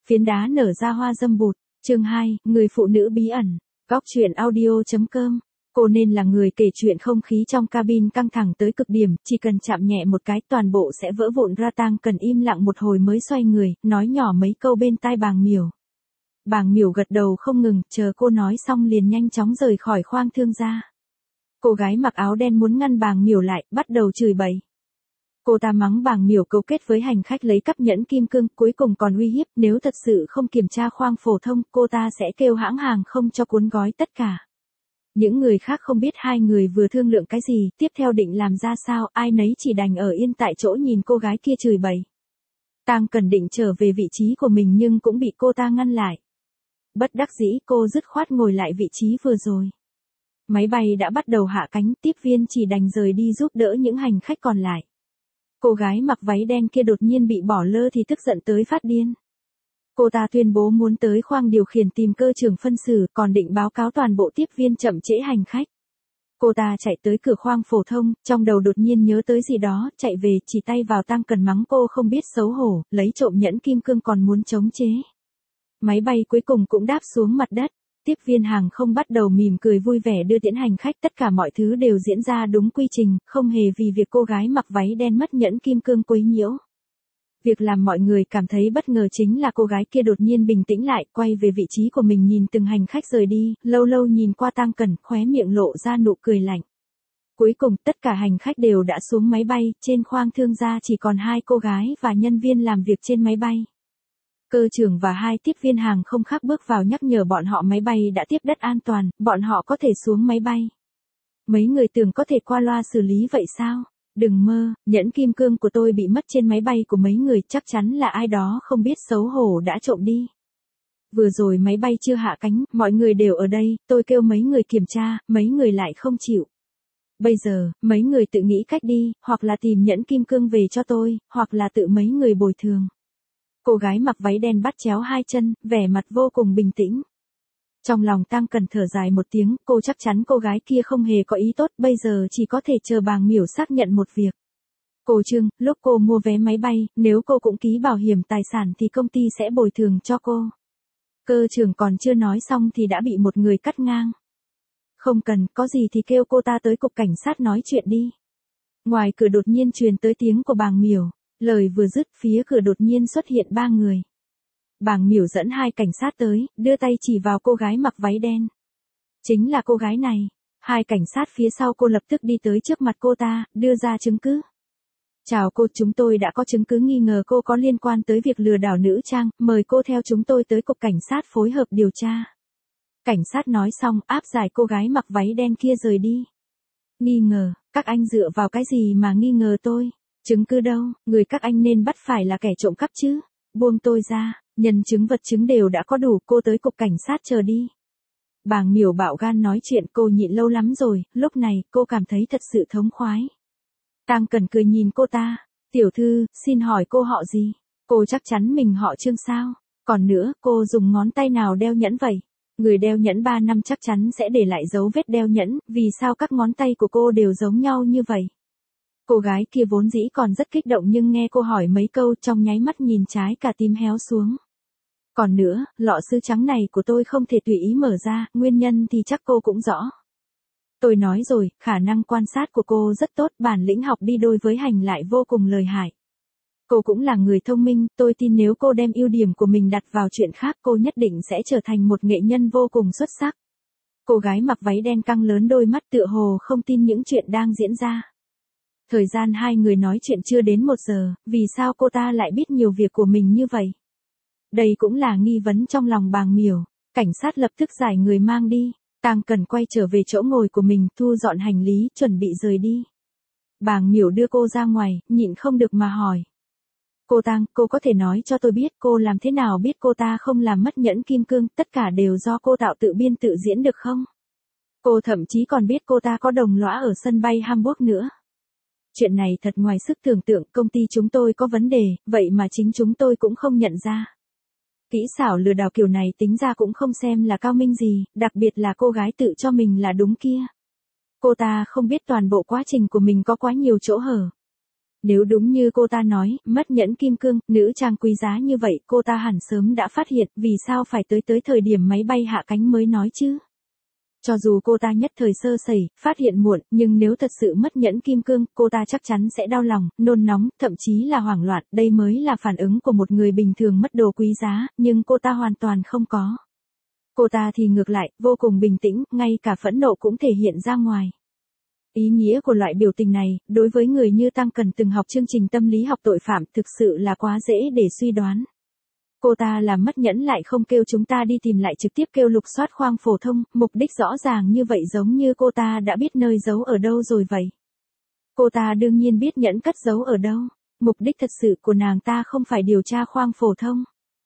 Phiến đá nở ra hoa dâm bụt. Chương 2, người phụ nữ bí ẩn. Góc truyện audio.com. Cô nên là người kể chuyện không khí trong cabin căng thẳng tới cực điểm, chỉ cần chạm nhẹ một cái toàn bộ sẽ vỡ vụn ra. Tang Cần im lặng một hồi mới xoay người, nói nhỏ mấy câu bên tai Bàng Miểu. Bàng Miểu gật đầu không ngừng, chờ cô nói xong liền nhanh chóng rời khỏi khoang thương gia. Cô gái mặc áo đen muốn ngăn Bàng Miểu lại, bắt đầu chửi bậy. Cô ta mắng Bàng Miểu cấu kết với hành khách lấy cắp nhẫn kim cương, cuối cùng còn uy hiếp nếu thật sự không kiểm tra khoang phổ thông, cô ta sẽ kêu hãng hàng không cho cuốn gói tất cả. Những người khác không biết hai người vừa thương lượng cái gì, tiếp theo định làm ra sao, ai nấy chỉ đành ở yên tại chỗ nhìn cô gái kia chửi bậy. Tang Cần định trở về vị trí của mình nhưng cũng bị cô ta ngăn lại. Bất đắc dĩ cô dứt khoát ngồi lại vị trí vừa rồi. Máy bay đã bắt đầu hạ cánh, tiếp viên chỉ đành rời đi giúp đỡ những hành khách còn lại. Cô gái mặc váy đen kia đột nhiên bị bỏ lơ thì tức giận tới phát điên. Cô ta tuyên bố muốn tới khoang điều khiển tìm cơ trưởng phân xử, còn định báo cáo toàn bộ tiếp viên chậm trễ hành khách. Cô ta chạy tới cửa khoang phổ thông, trong đầu đột nhiên nhớ tới gì đó, chạy về, chỉ tay vào Tang Cần mắng cô không biết xấu hổ, lấy trộm nhẫn kim cương còn muốn chống chế. Máy bay cuối cùng cũng đáp xuống mặt đất. Tiếp viên hàng không bắt đầu mỉm cười vui vẻ đưa tiễn hành khách, tất cả mọi thứ đều diễn ra đúng quy trình, không hề vì việc cô gái mặc váy đen mất nhẫn kim cương quấy nhiễu. Việc làm mọi người cảm thấy bất ngờ chính là cô gái kia đột nhiên bình tĩnh lại, quay về vị trí của mình nhìn từng hành khách rời đi, lâu lâu nhìn qua Tang Cần, khóe miệng lộ ra nụ cười lạnh. Cuối cùng, tất cả hành khách đều đã xuống máy bay, trên khoang thương gia chỉ còn 2 cô gái và nhân viên làm việc trên máy bay. Cơ trưởng và 2 tiếp viên hàng không khác bước vào nhắc nhở bọn họ máy bay đã tiếp đất an toàn, bọn họ có thể xuống máy bay. Mấy người tưởng có thể qua loa xử lý vậy sao? Đừng mơ, nhẫn kim cương của tôi bị mất trên máy bay của mấy người, chắc chắn là ai đó không biết xấu hổ đã trộm đi. Vừa rồi máy bay chưa hạ cánh, mọi người đều ở đây, tôi kêu mấy người kiểm tra, mấy người lại không chịu. Bây giờ, mấy người tự nghĩ cách đi, hoặc là tìm nhẫn kim cương về cho tôi, hoặc là tự mấy người bồi thường. Cô gái mặc váy đen bắt chéo 2 chân, vẻ mặt vô cùng bình tĩnh. Trong lòng Tang Cần thở dài một tiếng, cô chắc chắn cô gái kia không hề có ý tốt, bây giờ chỉ có thể chờ Bàng Miểu xác nhận một việc. Cô Trương, lúc cô mua vé máy bay, nếu cô cũng ký bảo hiểm tài sản thì công ty sẽ bồi thường cho cô. Cơ trưởng còn chưa nói xong thì đã bị một người cắt ngang. Không cần, có gì thì kêu cô ta tới cục cảnh sát nói chuyện đi. Ngoài cửa đột nhiên truyền tới tiếng của Bàng Miểu. Lời vừa dứt, phía cửa đột nhiên xuất hiện 3 người. Bàng Miểu dẫn 2 cảnh sát tới, đưa tay chỉ vào cô gái mặc váy đen. Chính là cô gái này. 2 cảnh sát phía sau cô lập tức đi tới trước mặt cô ta, đưa ra chứng cứ. Chào cô, chúng tôi đã có chứng cứ nghi ngờ cô có liên quan tới việc lừa đảo nữ trang, mời cô theo chúng tôi tới cục cảnh sát phối hợp điều tra. Cảnh sát nói xong, áp giải cô gái mặc váy đen kia rời đi. Nghi ngờ, các anh dựa vào cái gì mà nghi ngờ tôi? Chứng cứ đâu, người các anh nên bắt phải là kẻ trộm cắp chứ. Buông tôi ra, nhân chứng vật chứng đều đã có đủ, cô tới cục cảnh sát chờ đi. Bàng Miểu bạo gan nói chuyện, cô nhịn lâu lắm rồi, lúc này cô cảm thấy thật sự thống khoái. Tang Cần cười nhìn cô ta, tiểu thư, xin hỏi cô họ gì? Cô chắc chắn mình họ Trương sao? Còn nữa, cô dùng ngón tay nào đeo nhẫn vậy? Người đeo nhẫn 3 năm chắc chắn sẽ để lại dấu vết đeo nhẫn, vì sao các ngón tay của cô đều giống nhau như vậy? Cô gái kia vốn dĩ còn rất kích động nhưng nghe cô hỏi mấy câu trong nháy mắt nhìn trái cả tim héo xuống. Còn nữa, lọ sứ trắng này của tôi không thể tùy ý mở ra, nguyên nhân thì chắc cô cũng rõ. Tôi nói rồi, khả năng quan sát của cô rất tốt, bản lĩnh học đi đôi với hành lại vô cùng lợi hại. Cô cũng là người thông minh, tôi tin nếu cô đem ưu điểm của mình đặt vào chuyện khác cô nhất định sẽ trở thành một nghệ nhân vô cùng xuất sắc. Cô gái mặc váy đen căng lớn đôi mắt tựa hồ không tin những chuyện đang diễn ra. Thời gian 2 người nói chuyện chưa đến 1 giờ, vì sao cô ta lại biết nhiều việc của mình như vậy? Đây cũng là nghi vấn trong lòng Bàng Miểu. Cảnh sát lập tức giải người mang đi. Tang Cần quay trở về chỗ ngồi của mình, thu dọn hành lý, chuẩn bị rời đi. Bàng Miểu đưa cô ra ngoài, nhịn không được mà hỏi. Cô Tang, cô có thể nói cho tôi biết cô làm thế nào biết cô ta không làm mất nhẫn kim cương, tất cả đều do cô tạo tự biên tự diễn được không? Cô thậm chí còn biết cô ta có đồng lõa ở sân bay Hamburg nữa. Chuyện này thật ngoài sức tưởng tượng, công ty chúng tôi có vấn đề, vậy mà chính chúng tôi cũng không nhận ra. Kỹ xảo lừa đảo kiểu này tính ra cũng không xem là cao minh gì, đặc biệt là cô gái tự cho mình là đúng kia. Cô ta không biết toàn bộ quá trình của mình có quá nhiều chỗ hở. Nếu đúng như cô ta nói, mất nhẫn kim cương, nữ trang quý giá như vậy, cô ta hẳn sớm đã phát hiện, vì sao phải tới thời điểm máy bay hạ cánh mới nói chứ? Cho dù cô ta nhất thời sơ sẩy, phát hiện muộn, nhưng nếu thật sự mất nhẫn kim cương, cô ta chắc chắn sẽ đau lòng, nôn nóng, thậm chí là hoảng loạn, đây mới là phản ứng của một người bình thường mất đồ quý giá, nhưng cô ta hoàn toàn không có. Cô ta thì ngược lại, vô cùng bình tĩnh, ngay cả phẫn nộ cũng thể hiện ra ngoài. Ý nghĩa của loại biểu tình này, đối với người như Tăng Cần từng học chương trình tâm lý học tội phạm thực sự là quá dễ để suy đoán. Cô ta làm mất nhẫn lại không kêu chúng ta đi tìm lại trực tiếp kêu lục soát khoang phổ thông, mục đích rõ ràng như vậy giống như cô ta đã biết nơi giấu ở đâu rồi vậy. Cô ta đương nhiên biết nhẫn cất giấu ở đâu, mục đích thật sự của nàng ta không phải điều tra khoang phổ thông.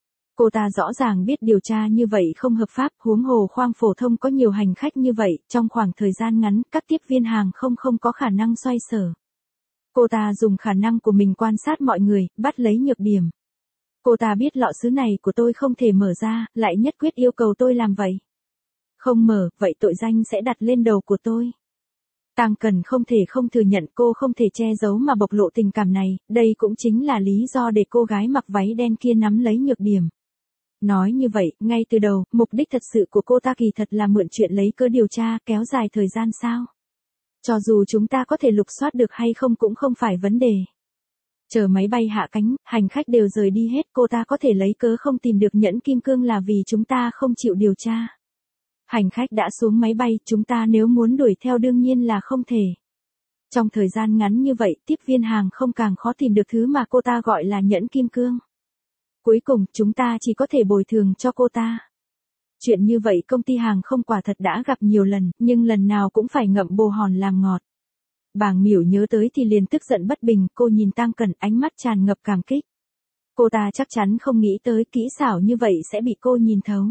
Cô ta rõ ràng biết điều tra như vậy không hợp pháp, huống hồ khoang phổ thông có nhiều hành khách như vậy, trong khoảng thời gian ngắn, các tiếp viên hàng không có khả năng xoay sở. Cô ta dùng khả năng của mình quan sát mọi người, bắt lấy nhược điểm. Cô ta biết lọ sứ này của tôi không thể mở ra, lại nhất quyết yêu cầu tôi làm vậy. Không mở, vậy tội danh sẽ đặt lên đầu của tôi. Tăng Cần không thể không thừa nhận cô không thể che giấu mà bộc lộ tình cảm này, đây cũng chính là lý do để cô gái mặc váy đen kia nắm lấy nhược điểm. Nói như vậy, ngay từ đầu, mục đích thật sự của cô ta kỳ thật là mượn chuyện lấy cớ điều tra, kéo dài thời gian sao? Cho dù chúng ta có thể lục soát được hay không cũng không phải vấn đề. Chờ máy bay hạ cánh, hành khách đều rời đi hết, cô ta có thể lấy cớ không tìm được nhẫn kim cương là vì chúng ta không chịu điều tra. Hành khách đã xuống máy bay, chúng ta nếu muốn đuổi theo đương nhiên là không thể. Trong thời gian ngắn như vậy, tiếp viên hàng không càng khó tìm được thứ mà cô ta gọi là nhẫn kim cương. Cuối cùng, chúng ta chỉ có thể bồi thường cho cô ta. Chuyện như vậy công ty hàng không quả thật đã gặp nhiều lần, nhưng lần nào cũng phải ngậm bồ hòn làm ngọt. Bàng Miểu nhớ tới thì liền tức giận bất bình, cô nhìn Tăng Cần ánh mắt tràn ngập cảm kích. Cô ta chắc chắn không nghĩ tới kỹ xảo như vậy sẽ bị cô nhìn thấu.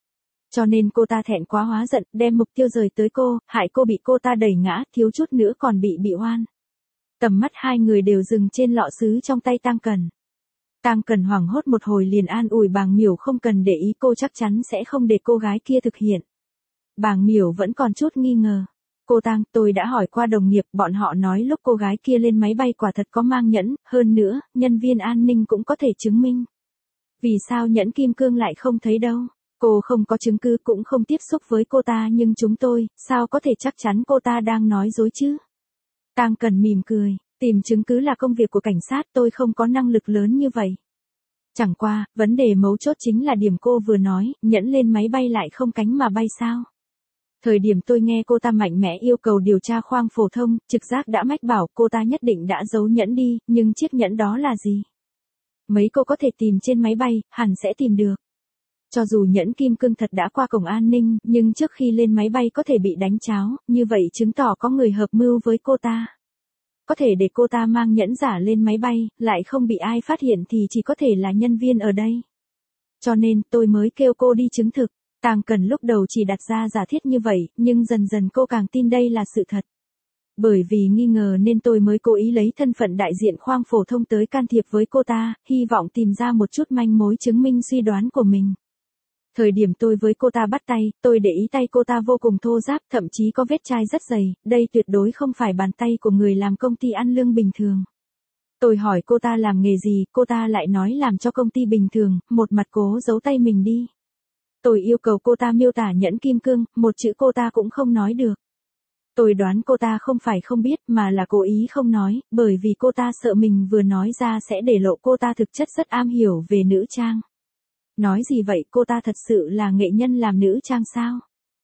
Cho nên cô ta thẹn quá hóa giận, đem mục tiêu rời tới cô, hại cô bị cô ta đẩy ngã, thiếu chút nữa còn bị oan. Tầm mắt hai người đều dừng trên lọ sứ trong tay Tăng Cần. Tăng Cần hoảng hốt một hồi liền an ủi Bàng Miểu không cần để ý, cô chắc chắn sẽ không để cô gái kia thực hiện. Bàng Miểu vẫn còn chút nghi ngờ. Cô Tăng, tôi đã hỏi qua đồng nghiệp, bọn họ nói lúc cô gái kia lên máy bay quả thật có mang nhẫn, hơn nữa, nhân viên an ninh cũng có thể chứng minh. Vì sao nhẫn kim cương lại không thấy đâu? Cô không có chứng cứ cũng không tiếp xúc với cô ta nhưng chúng tôi, sao có thể chắc chắn cô ta đang nói dối chứ? Tăng Cần mỉm cười, tìm chứng cứ là công việc của cảnh sát, tôi không có năng lực lớn như vậy. Chẳng qua, vấn đề mấu chốt chính là điểm cô vừa nói, nhẫn lên máy bay lại không cánh mà bay sao? Thời điểm tôi nghe cô ta mạnh mẽ yêu cầu điều tra khoang phổ thông, trực giác đã mách bảo cô ta nhất định đã giấu nhẫn đi, nhưng chiếc nhẫn đó là gì? Mấy cô có thể tìm trên máy bay, hẳn sẽ tìm được. Cho dù nhẫn kim cương thật đã qua cổng an ninh, nhưng trước khi lên máy bay có thể bị đánh cháo, như vậy chứng tỏ có người hợp mưu với cô ta. Có thể để cô ta mang nhẫn giả lên máy bay, lại không bị ai phát hiện thì chỉ có thể là nhân viên ở đây. Cho nên tôi mới kêu cô đi chứng thực. Tăng Cần lúc đầu chỉ đặt ra giả thiết như vậy, nhưng dần dần cô càng tin đây là sự thật. Bởi vì nghi ngờ nên tôi mới cố ý lấy thân phận đại diện khoang phổ thông tới can thiệp với cô ta, hy vọng tìm ra một chút manh mối chứng minh suy đoán của mình. Thời điểm tôi với cô ta bắt tay, tôi để ý tay cô ta vô cùng thô ráp, thậm chí có vết chai rất dày, đây tuyệt đối không phải bàn tay của người làm công ty ăn lương bình thường. Tôi hỏi cô ta làm nghề gì, cô ta lại nói làm cho công ty bình thường, một mặt cố giấu tay mình đi. Tôi yêu cầu cô ta miêu tả nhẫn kim cương, một chữ cô ta cũng không nói được. Tôi đoán cô ta không phải không biết mà là cố ý không nói, bởi vì cô ta sợ mình vừa nói ra sẽ để lộ cô ta thực chất rất am hiểu về nữ trang. Nói gì vậy, cô ta thật sự là nghệ nhân làm nữ trang sao?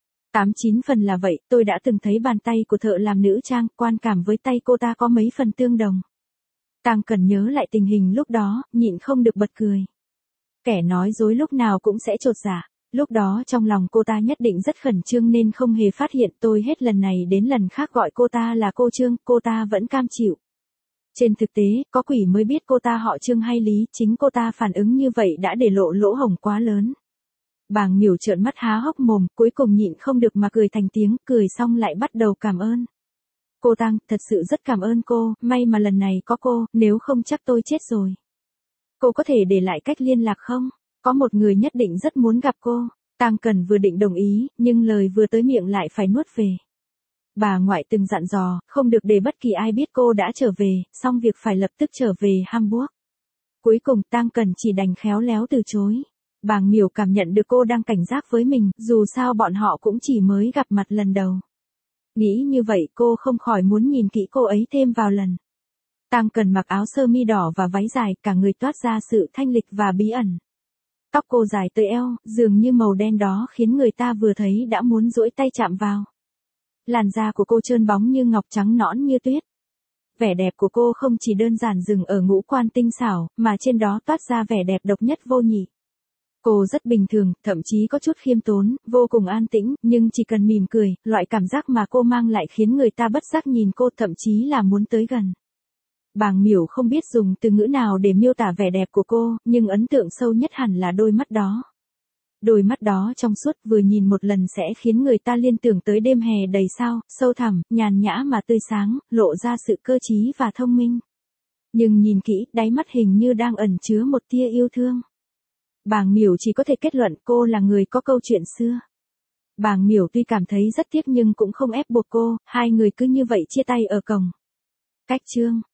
89 phần là vậy, tôi đã từng thấy bàn tay của thợ làm nữ trang, quan cảm với tay cô ta có mấy phần tương đồng. Tăng Cần nhớ lại tình hình lúc đó, nhịn không được bật cười. Kẻ nói dối lúc nào cũng sẽ chột dạ. Lúc đó trong lòng cô ta nhất định rất khẩn trương nên không hề phát hiện, tôi hết lần này đến lần khác gọi cô ta là cô Trương, cô ta vẫn cam chịu. Trên thực tế, có quỷ mới biết cô ta họ Trương hay Lý, chính cô ta phản ứng như vậy đã để lộ lỗ hổng quá lớn. Bàng Miểu trợn mắt há hốc mồm, cuối cùng nhịn không được mà cười thành tiếng, cười xong lại bắt đầu cảm ơn. Cô Tăng, thật sự rất cảm ơn cô, may mà lần này có cô, nếu không chắc tôi chết rồi. Cô có thể để lại cách liên lạc không? Có một người nhất định rất muốn gặp cô. Tăng Cần vừa định đồng ý, nhưng lời vừa tới miệng lại phải nuốt về. Bà ngoại từng dặn dò, không được để bất kỳ ai biết cô đã trở về, xong việc phải lập tức trở về Hamburg. Cuối cùng Tang Cần chỉ đành khéo léo từ chối. Bàng Miểu cảm nhận được cô đang cảnh giác với mình, dù sao bọn họ cũng chỉ mới gặp mặt lần đầu. Nghĩ như vậy cô không khỏi muốn nhìn kỹ cô ấy thêm vào lần. Tang Cần mặc áo sơ mi đỏ và váy dài, cả người toát ra sự thanh lịch và bí ẩn. Tóc cô dài tới eo, dường như màu đen đó khiến người ta vừa thấy đã muốn duỗi tay chạm vào. Làn da của cô trơn bóng như ngọc, trắng nõn như tuyết. Vẻ đẹp của cô không chỉ đơn giản dừng ở ngũ quan tinh xảo, mà trên đó toát ra vẻ đẹp độc nhất vô nhị. Cô rất bình thường, thậm chí có chút khiêm tốn, vô cùng an tĩnh, nhưng chỉ cần mỉm cười, loại cảm giác mà cô mang lại khiến người ta bất giác nhìn cô, thậm chí là muốn tới gần. Bàng Miểu không biết dùng từ ngữ nào để miêu tả vẻ đẹp của cô, nhưng ấn tượng sâu nhất hẳn là đôi mắt đó. Đôi mắt đó trong suốt, vừa nhìn một lần sẽ khiến người ta liên tưởng tới đêm hè đầy sao, sâu thẳm, nhàn nhã mà tươi sáng, lộ ra sự cơ trí và thông minh. Nhưng nhìn kỹ, đáy mắt hình như đang ẩn chứa một tia yêu thương. Bàng Miểu chỉ có thể kết luận cô là người có câu chuyện xưa. Bàng Miểu tuy cảm thấy rất tiếc nhưng cũng không ép buộc cô, hai người cứ như vậy chia tay ở cổng. Cách chương